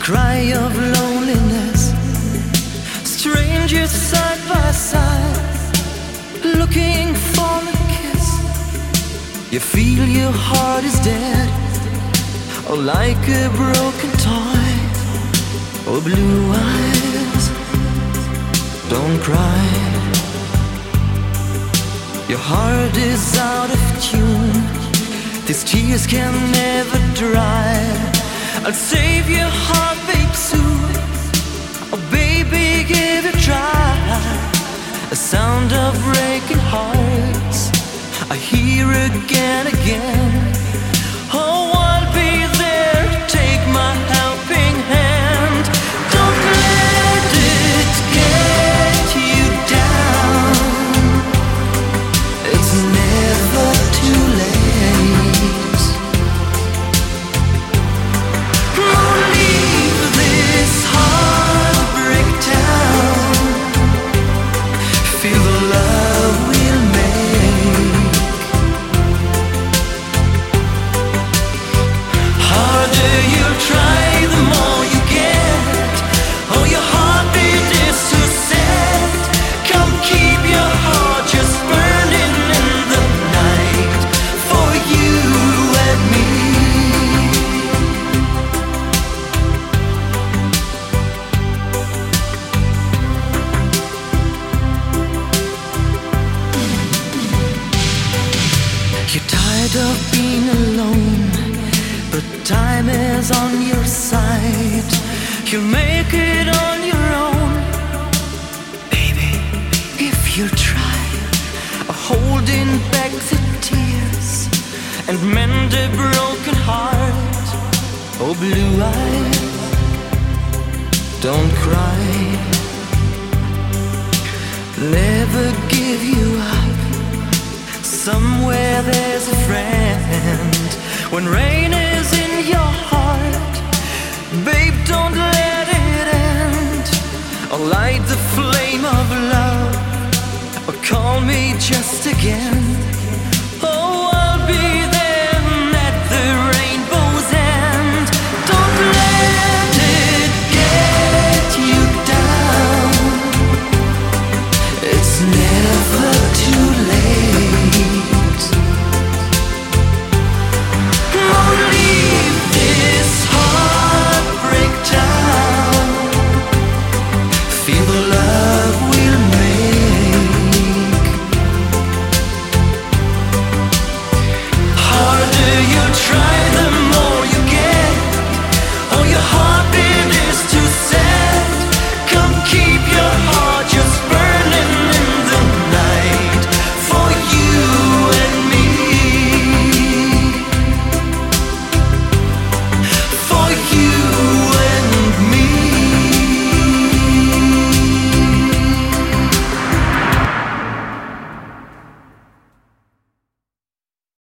cry of loneliness, strangers side by side, looking for a kiss. You feel your heart is dead, or like a broken toy. Oh, blue eyes, don't cry. Your heart is out of tune, these tears can never dry. I'll save your heart, babe, soon. Oh, baby, give it a try. A sound of breaking hearts I hear again, again. Oh, I'll be there, take my helping hand. Don't let it get you down, it's never too late. Don't leave this heartbreak town, feel the love we'll make. Harder you'll try, the more you get. Oh, your heartbeat is so sad. Come keep your heart just burning in the night for you and me. You're tired of being alone, but time is on your side. You'll make it on your own, baby, if you try. Holding back the tears and mend a broken heart. Oh, blue eyes, don't cry. Never give you up, somewhere there's a friend. When rain is in your heart, babe, don't let it end. Or light the flame of love, or call me just again.